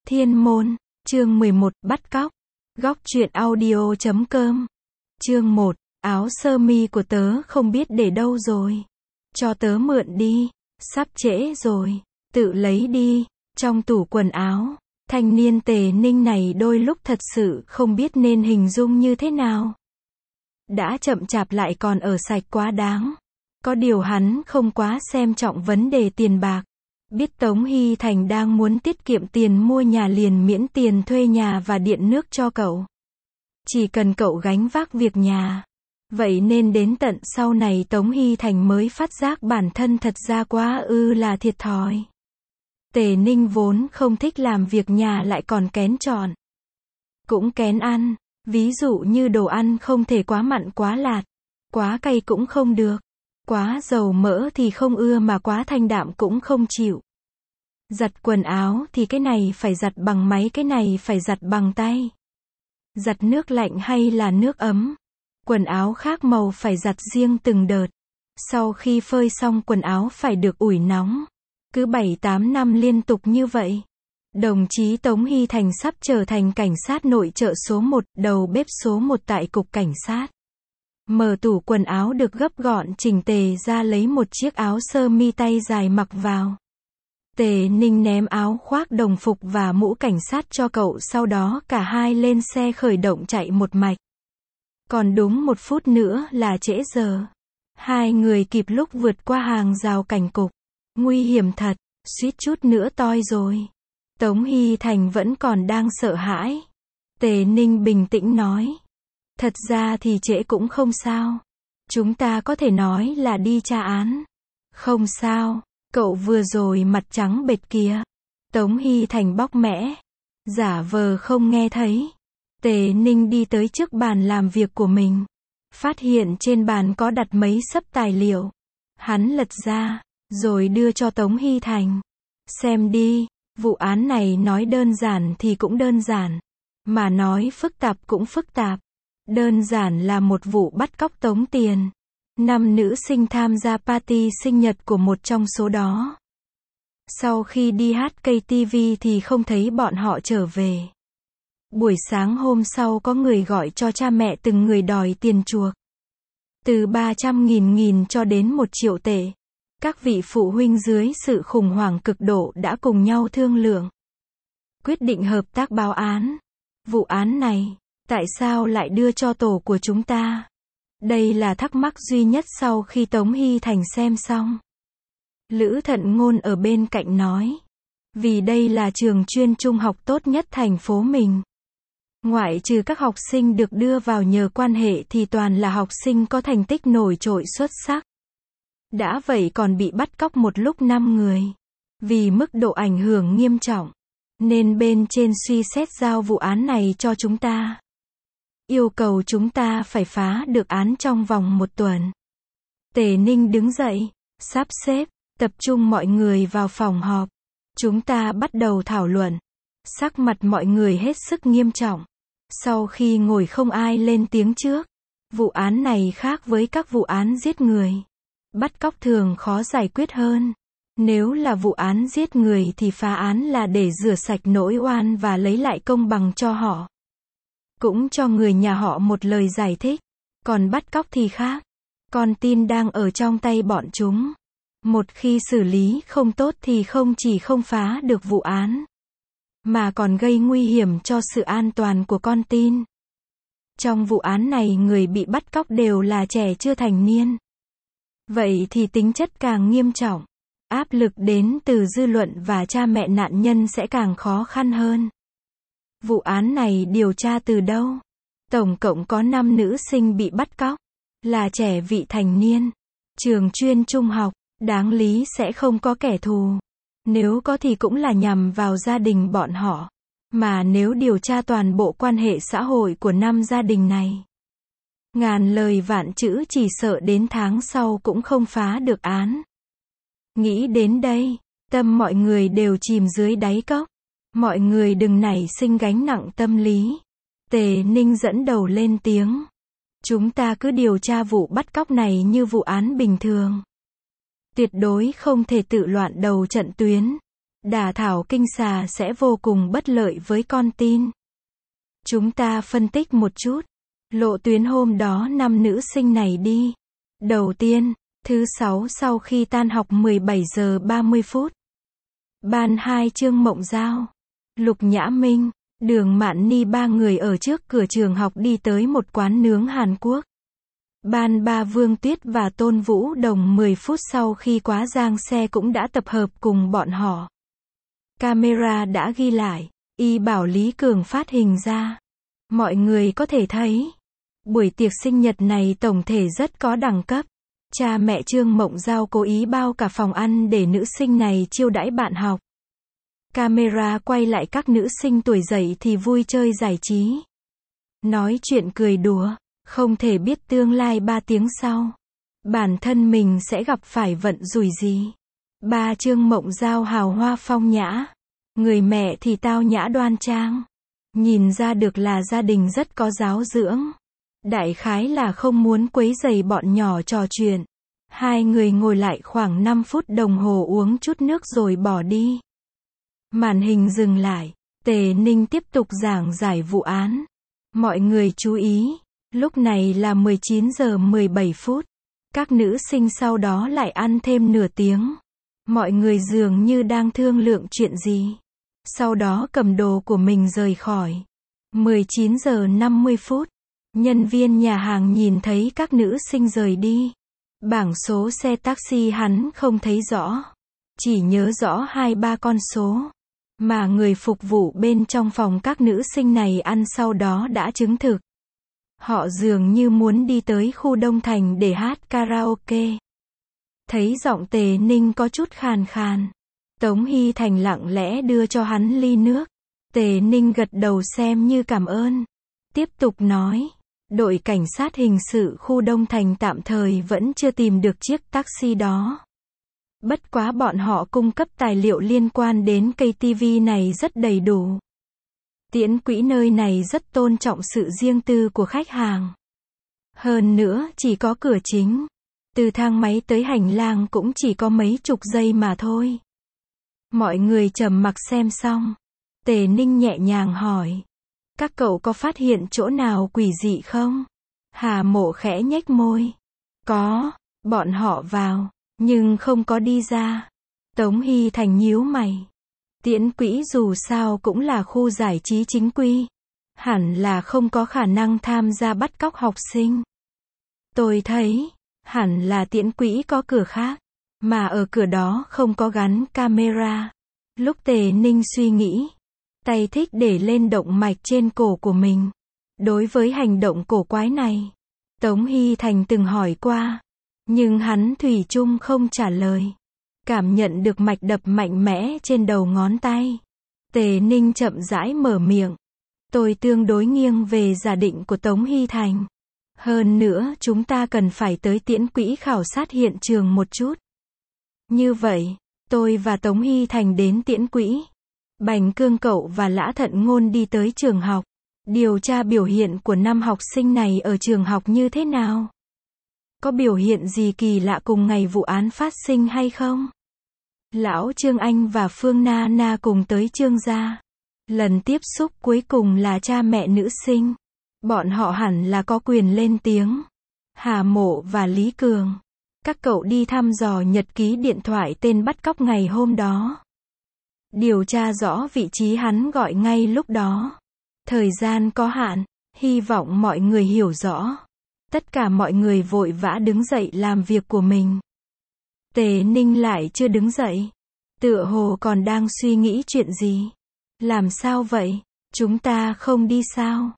Thiên môn, chương 11, bắt cóc. Góc truyện audio.com. Chương 1, áo sơ mi của tớ không biết để đâu rồi. Cho tớ mượn đi, sắp trễ rồi, tự lấy đi. Trong tủ quần áo, thanh niên Tề Ninh này đôi lúc thật sự không biết nên hình dung như thế nào. Đã chậm chạp lại còn ở sạch quá đáng. Có điều hắn không quá xem trọng vấn đề tiền bạc. Biết Tống Hy Thành đang muốn tiết kiệm tiền mua nhà liền miễn tiền thuê nhà và điện nước cho cậu. Chỉ cần cậu gánh vác việc nhà. Vậy nên đến tận sau này Tống Hy Thành mới phát giác bản thân thật ra quá là thiệt thòi. Tề Ninh vốn không thích làm việc nhà lại còn kén chọn. Cũng kén ăn, ví dụ như đồ ăn không thể quá mặn quá lạt, quá cay cũng không được. Quá dầu mỡ thì không ưa mà quá thanh đạm cũng không chịu. Giặt quần áo thì cái này phải giặt bằng máy, cái này phải giặt bằng tay. Giặt nước lạnh hay là nước ấm. Quần áo khác màu phải giặt riêng từng đợt. Sau khi phơi xong quần áo phải được ủi nóng. Cứ 7-8 năm liên tục như vậy. Đồng chí Tống Hy Thành sắp trở thành cảnh sát nội trợ số 1, đầu bếp số 1 tại cục cảnh sát. Mở tủ quần áo được gấp gọn chỉnh tề ra lấy một chiếc áo sơ mi tay dài mặc vào. Tề Ninh ném áo khoác đồng phục và mũ cảnh sát cho cậu, sau đó cả hai lên xe khởi động chạy một mạch. Còn đúng 1 phút nữa là trễ giờ. Hai người kịp lúc vượt qua hàng rào cảnh cục. Nguy hiểm thật, suýt chút nữa toi rồi. Tống Hy Thành vẫn còn đang sợ hãi. Tề Ninh bình tĩnh nói. Thật ra thì trễ cũng không sao. Chúng ta có thể nói là đi tra án. Không sao, cậu vừa rồi mặt trắng bệch kìa. Tống Hy Thành bóc mẽ. Giả vờ không nghe thấy. Tề Ninh đi tới trước bàn làm việc của mình. Phát hiện trên bàn có đặt mấy xấp tài liệu. Hắn lật ra, rồi đưa cho Tống Hy Thành. Xem đi, vụ án này nói đơn giản thì cũng đơn giản. Mà nói phức tạp cũng phức tạp. Đơn giản là một vụ bắt cóc tống tiền. 5 nữ sinh tham gia party sinh nhật của một trong số đó. Sau khi đi hát KTV thì không thấy bọn họ trở về. Buổi sáng hôm sau có người gọi cho cha mẹ từng người đòi tiền chuộc. Từ 300.000 cho đến 1 triệu tệ. Các vị phụ huynh dưới sự khủng hoảng cực độ đã cùng nhau thương lượng. Quyết định hợp tác báo án. Vụ án này, tại sao lại đưa cho tổ của chúng ta? Đây là thắc mắc duy nhất sau khi Tống Hy Thành xem xong. Lữ Thận Ngôn ở bên cạnh nói. Vì đây là trường chuyên trung học tốt nhất thành phố mình. Ngoại trừ các học sinh được đưa vào nhờ quan hệ thì toàn là học sinh có thành tích nổi trội xuất sắc. Đã vậy còn bị bắt cóc một lúc 5 người. Vì mức độ ảnh hưởng nghiêm trọng, nên bên trên suy xét giao vụ án này cho chúng ta. Yêu cầu chúng ta phải phá được án trong vòng 1 tuần. Tề Ninh đứng dậy, sắp xếp, tập trung mọi người vào phòng họp. Chúng ta bắt đầu thảo luận. Sắc mặt mọi người hết sức nghiêm trọng. Sau khi ngồi không ai lên tiếng trước. Vụ án này khác với các vụ án giết người. Bắt cóc thường khó giải quyết hơn. Nếu là vụ án giết người thì phá án là để rửa sạch nỗi oan và lấy lại công bằng cho họ. Cũng cho người nhà họ một lời giải thích. Còn bắt cóc thì khác. Con tin đang ở trong tay bọn chúng. Một khi xử lý không tốt thì không chỉ không phá được vụ án, mà còn gây nguy hiểm cho sự an toàn của con tin. Trong vụ án này người bị bắt cóc đều là trẻ chưa thành niên. Vậy thì tính chất càng nghiêm trọng. Áp lực đến từ dư luận và cha mẹ nạn nhân sẽ càng khó khăn hơn. Vụ án này điều tra từ đâu? Tổng cộng có 5 nữ sinh bị bắt cóc. Là trẻ vị thành niên. Trường chuyên trung học, đáng lý sẽ không có kẻ thù. Nếu có thì cũng là nhằm vào gia đình bọn họ. Mà nếu điều tra toàn bộ quan hệ xã hội của 5 gia đình này, ngàn lời vạn chữ chỉ sợ đến tháng sau cũng không phá được án. Nghĩ đến đây, tâm mọi người đều chìm dưới đáy cốc. Mọi người đừng nảy sinh gánh nặng tâm lý. Tề Ninh dẫn đầu lên tiếng. Chúng ta cứ điều tra vụ bắt cóc này như vụ án bình thường. Tuyệt đối không thể tự loạn đầu trận tuyến. đả thảo kinh xà sẽ vô cùng bất lợi với con tin. Chúng ta phân tích một chút. Lộ tuyến hôm đó 5 nữ sinh này đi. Đầu tiên, thứ 6 sau khi tan học 17 giờ 30 phút. Ban 2 Trương Mộng Giao, Lục Nhã Minh, Đường Mạn Ni ba người ở trước cửa trường học đi tới một quán nướng Hàn Quốc. Ban 3 Vương Tuyết và Tôn Vũ Đồng 10 phút sau khi quá giang xe cũng đã tập hợp cùng bọn họ. Camera đã ghi lại, y bảo Lý Cường phát hình ra. Mọi người có thể thấy, buổi tiệc sinh nhật này tổng thể rất có đẳng cấp. Cha mẹ Trương Mộng Giao cố ý bao cả phòng ăn để nữ sinh này chiêu đãi bạn học. Camera quay lại các nữ sinh tuổi dậy thì vui chơi giải trí. Nói chuyện cười đùa, không thể biết tương lai 3 tiếng sau. Bản thân mình sẽ gặp phải vận rủi gì. Ba Trương Mộng Giao hào hoa phong nhã. Người mẹ thì tao nhã đoan trang. Nhìn ra được là gia đình rất có giáo dưỡng. Đại khái là không muốn quấy rầy bọn nhỏ trò chuyện. Hai người ngồi lại khoảng 5 phút đồng hồ uống chút nước rồi bỏ đi. Màn hình dừng lại. Tề Ninh tiếp tục giảng giải vụ án. Mọi người chú ý. Lúc này là 19 giờ 17 phút. Các nữ sinh sau đó lại ăn thêm nửa tiếng. Mọi người dường như đang thương lượng chuyện gì. Sau đó cầm đồ của mình rời khỏi. 19 giờ 50 phút. Nhân viên nhà hàng nhìn thấy các nữ sinh rời đi. Bảng số xe taxi hắn không thấy rõ. Chỉ nhớ rõ 2-3 con số. Mà người phục vụ bên trong phòng các nữ sinh này ăn sau đó đã chứng thực. Họ dường như muốn đi tới khu Đông Thành để hát karaoke. Thấy giọng Tề Ninh có chút khàn khàn. Tống Hy Thành lặng lẽ đưa cho hắn ly nước. Tề Ninh gật đầu xem như cảm ơn. Tiếp tục nói. Đội cảnh sát hình sự khu Đông Thành tạm thời vẫn chưa tìm được chiếc taxi đó. Bất quá bọn họ cung cấp tài liệu liên quan đến cây TV này rất đầy đủ. Tiễn quỹ nơi này rất tôn trọng sự riêng tư của khách hàng. Hơn nữa, chỉ có cửa chính. Từ thang máy tới hành lang cũng chỉ có mấy chục giây mà thôi. Mọi người trầm mặc xem xong. Tề Ninh nhẹ nhàng hỏi. Các cậu có phát hiện chỗ nào quỷ dị không? Hà Mộ khẽ nhếch môi. Có, bọn họ vào, nhưng không có đi ra. Tống Hy Thành nhíu mày. Tiễn quỹ dù sao cũng là khu giải trí chính quy. Hẳn là không có khả năng tham gia bắt cóc học sinh. Tôi thấy, hẳn là tiễn quỹ có cửa khác. Mà ở cửa đó không có gắn camera. Lúc Tề Ninh suy nghĩ. Tay thích để lên động mạch trên cổ của mình. Đối với hành động cổ quái này, Tống Hy Thành từng hỏi qua. Nhưng hắn thủy chung không trả lời. Cảm nhận được mạch đập mạnh mẽ trên đầu ngón tay. Tề Ninh chậm rãi mở miệng. Tôi tương đối nghiêng về giả định của Tống Hy Thành. Hơn nữa chúng ta cần phải tới tiễn quỹ khảo sát hiện trường một chút. Như vậy, tôi và Tống Hy Thành đến tiễn quỹ. Bành Cương Cậu và Lã Thận Ngôn đi tới trường học. Điều tra biểu hiện của 5 học sinh này ở trường học như thế nào? Có biểu hiện gì kỳ lạ cùng ngày vụ án phát sinh hay không? Lão Trương Anh và Phương Na Na cùng tới Trương gia. Lần tiếp xúc cuối cùng là cha mẹ nữ sinh. Bọn họ hẳn là có quyền lên tiếng. Hà Mộ và Lý Cường. Các cậu đi thăm dò nhật ký điện thoại tên bắt cóc ngày hôm đó. Điều tra rõ vị trí hắn gọi ngay lúc đó. Thời gian có hạn, hy vọng mọi người hiểu rõ. Tất cả mọi người vội vã đứng dậy làm việc của mình. Tề Ninh lại chưa đứng dậy. Tựa hồ còn đang suy nghĩ chuyện gì. Làm sao vậy? Chúng ta không đi sao?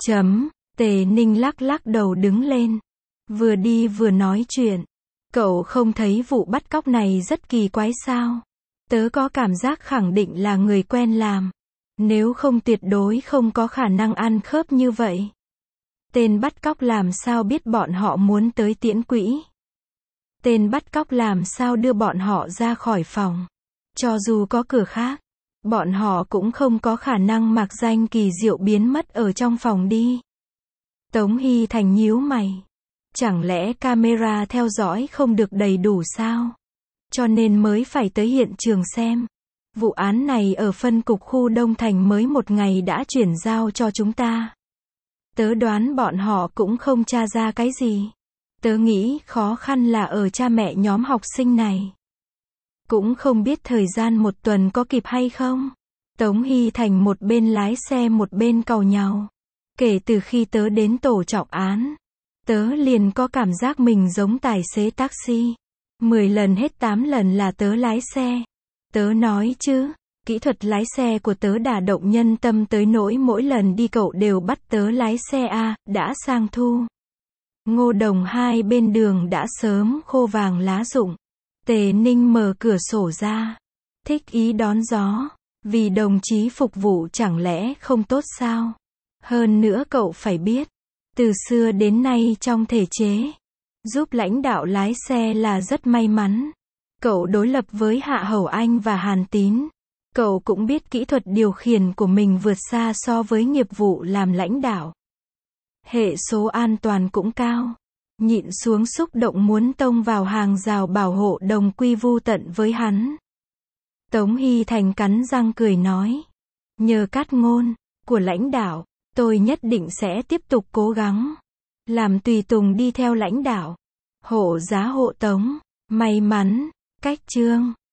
Tề Ninh lắc lắc đầu đứng lên. Vừa đi vừa nói chuyện. Cậu không thấy vụ bắt cóc này rất kỳ quái sao? Tớ có cảm giác khẳng định là người quen làm. Nếu không tuyệt đối không có khả năng ăn khớp như vậy. Tên bắt cóc làm sao biết bọn họ muốn tới tiễn quỹ? Tên bắt cóc làm sao đưa bọn họ ra khỏi phòng? Cho dù có cửa khác, bọn họ cũng không có khả năng mặc danh kỳ diệu biến mất ở trong phòng đi. Tống Hy Thành nhíu mày. Chẳng lẽ camera theo dõi không được đầy đủ sao? Cho nên mới phải tới hiện trường xem. Vụ án này ở phân cục khu Đông Thành mới một ngày đã chuyển giao cho chúng ta. Tớ đoán bọn họ cũng không tra ra cái gì. Tớ nghĩ khó khăn là ở cha mẹ nhóm học sinh này. Cũng không biết thời gian một tuần có kịp hay không. Tống Hy Thành một bên lái xe một bên càu nhàu. Kể từ khi tớ đến tổ trọng án, tớ liền có cảm giác mình giống tài xế taxi. 10 lần hết 8 lần là tớ lái xe. Tớ nói chứ, kỹ thuật lái xe của tớ đả động nhân tâm tới nỗi mỗi lần đi cậu đều bắt tớ lái xe a. Đã sang thu. Ngô đồng hai bên đường đã sớm khô vàng lá rụng. Tề Ninh mở cửa sổ ra. Thích ý đón gió. Vì đồng chí phục vụ chẳng lẽ không tốt sao? Hơn nữa cậu phải biết. Từ xưa đến nay trong thể chế, giúp lãnh đạo lái xe là rất may mắn. Cậu đối lập với Hạ Hầu Anh và Hàn Tín. Cậu cũng biết kỹ thuật điều khiển của mình vượt xa so với nghiệp vụ làm lãnh đạo. Hệ số an toàn cũng cao. Nhịn xuống xúc động muốn tông vào hàng rào bảo hộ đồng quy vu tận với hắn. Tống Hy Thành cắn răng cười nói. Nhờ cát ngôn của lãnh đạo, tôi nhất định sẽ tiếp tục cố gắng. Làm tùy tùng đi theo lãnh đạo. Hộ giá hộ tống. May mắn. Cách chương.